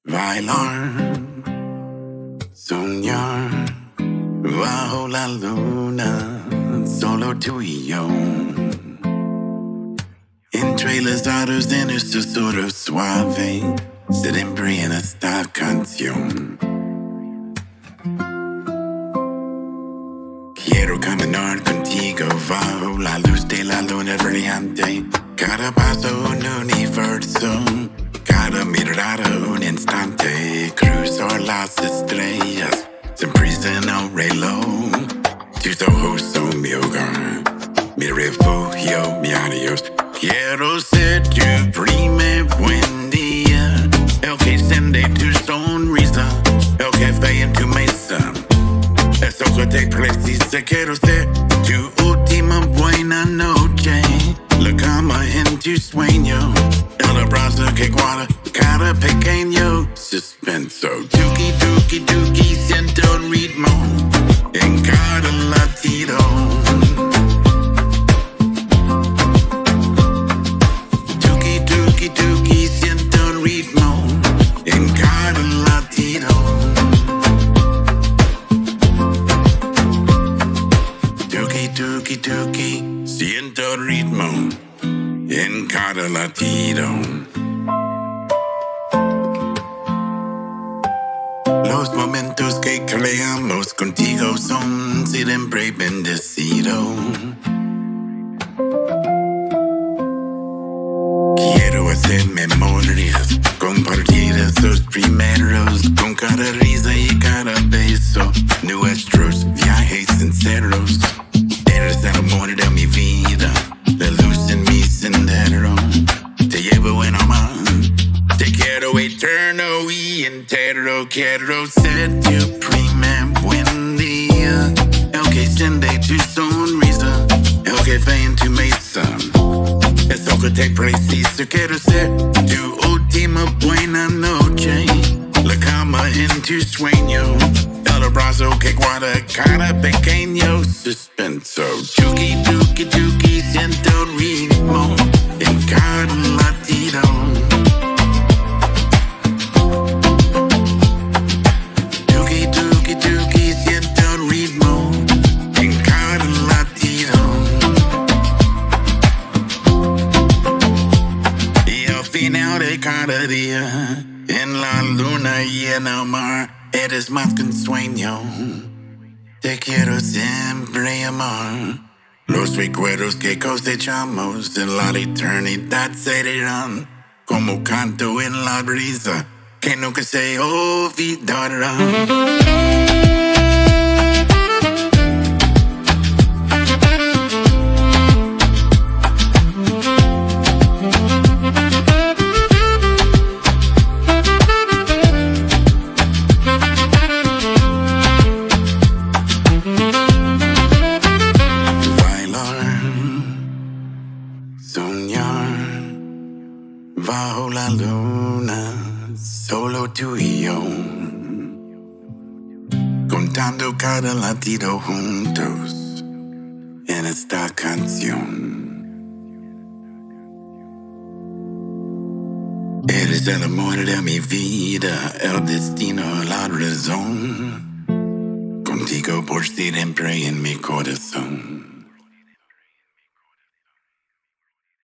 Bailar, soñar, bajo la luna, solo tú y yo. Entre las aros de nuestro susurro suave, siempre en esta canción. Quiero caminar contigo bajo la luz de la luna brillante. Cada paso un universo, cada mirada un instante. Cruzar las estrellas, sin prisa en el reloj. Tus ojos son mi hogar, mi refugio, mi adiós. Quiero ser tu primer buen día, el que enciende tu sonrisa, el café en tu mesa. Eso que te precisa, quiero ser tu última buena noche. La cama en tu sueño, el abrazo que guarda cada pequeño suspenso. Tuki, tuki, tuki, siento el ritmo en cada latido. Tuki, tuki, tuki, siento el ritmo en cada latido. Tuki, tuki, tuki, siento el ritmo en cada latido. Los momentos que creamos contigo son siempre bendecidos. Quiero hacer memorias, compartir esos primeros, con cada risa y cada beso, nuestros viajes sinceros. Eres el amor de mi vida, la luz en mi sendero. Te llevo en amor, te quiero eterno y entero. Quiero ser tu primer buen día, el que enciende tu sonrisa, el que ve en tu mesa. Es lo que te preciso. Quiero ser tu última buena noche, la cama en tu sueño, el abrazo que guarda cada pequeño suspenso. Tuki, tuki, tuki, siento el ritmo en cada latido. Tuki, tuki, tuki, siento el ritmo en cada latido. Y al final de cada día, en la luna y en el mar, eres más que un sueño. Te quiero siempre amar. Los recuerdos que cosechamos en la eternidad serán como canto en la brisa que nunca se olvidará. Soñar bajo la luna, solo tú y yo, contando cada latido juntos en esta canción. Eres el amor de mi vida, el destino, la razón, contigo por siempre en mi corazón.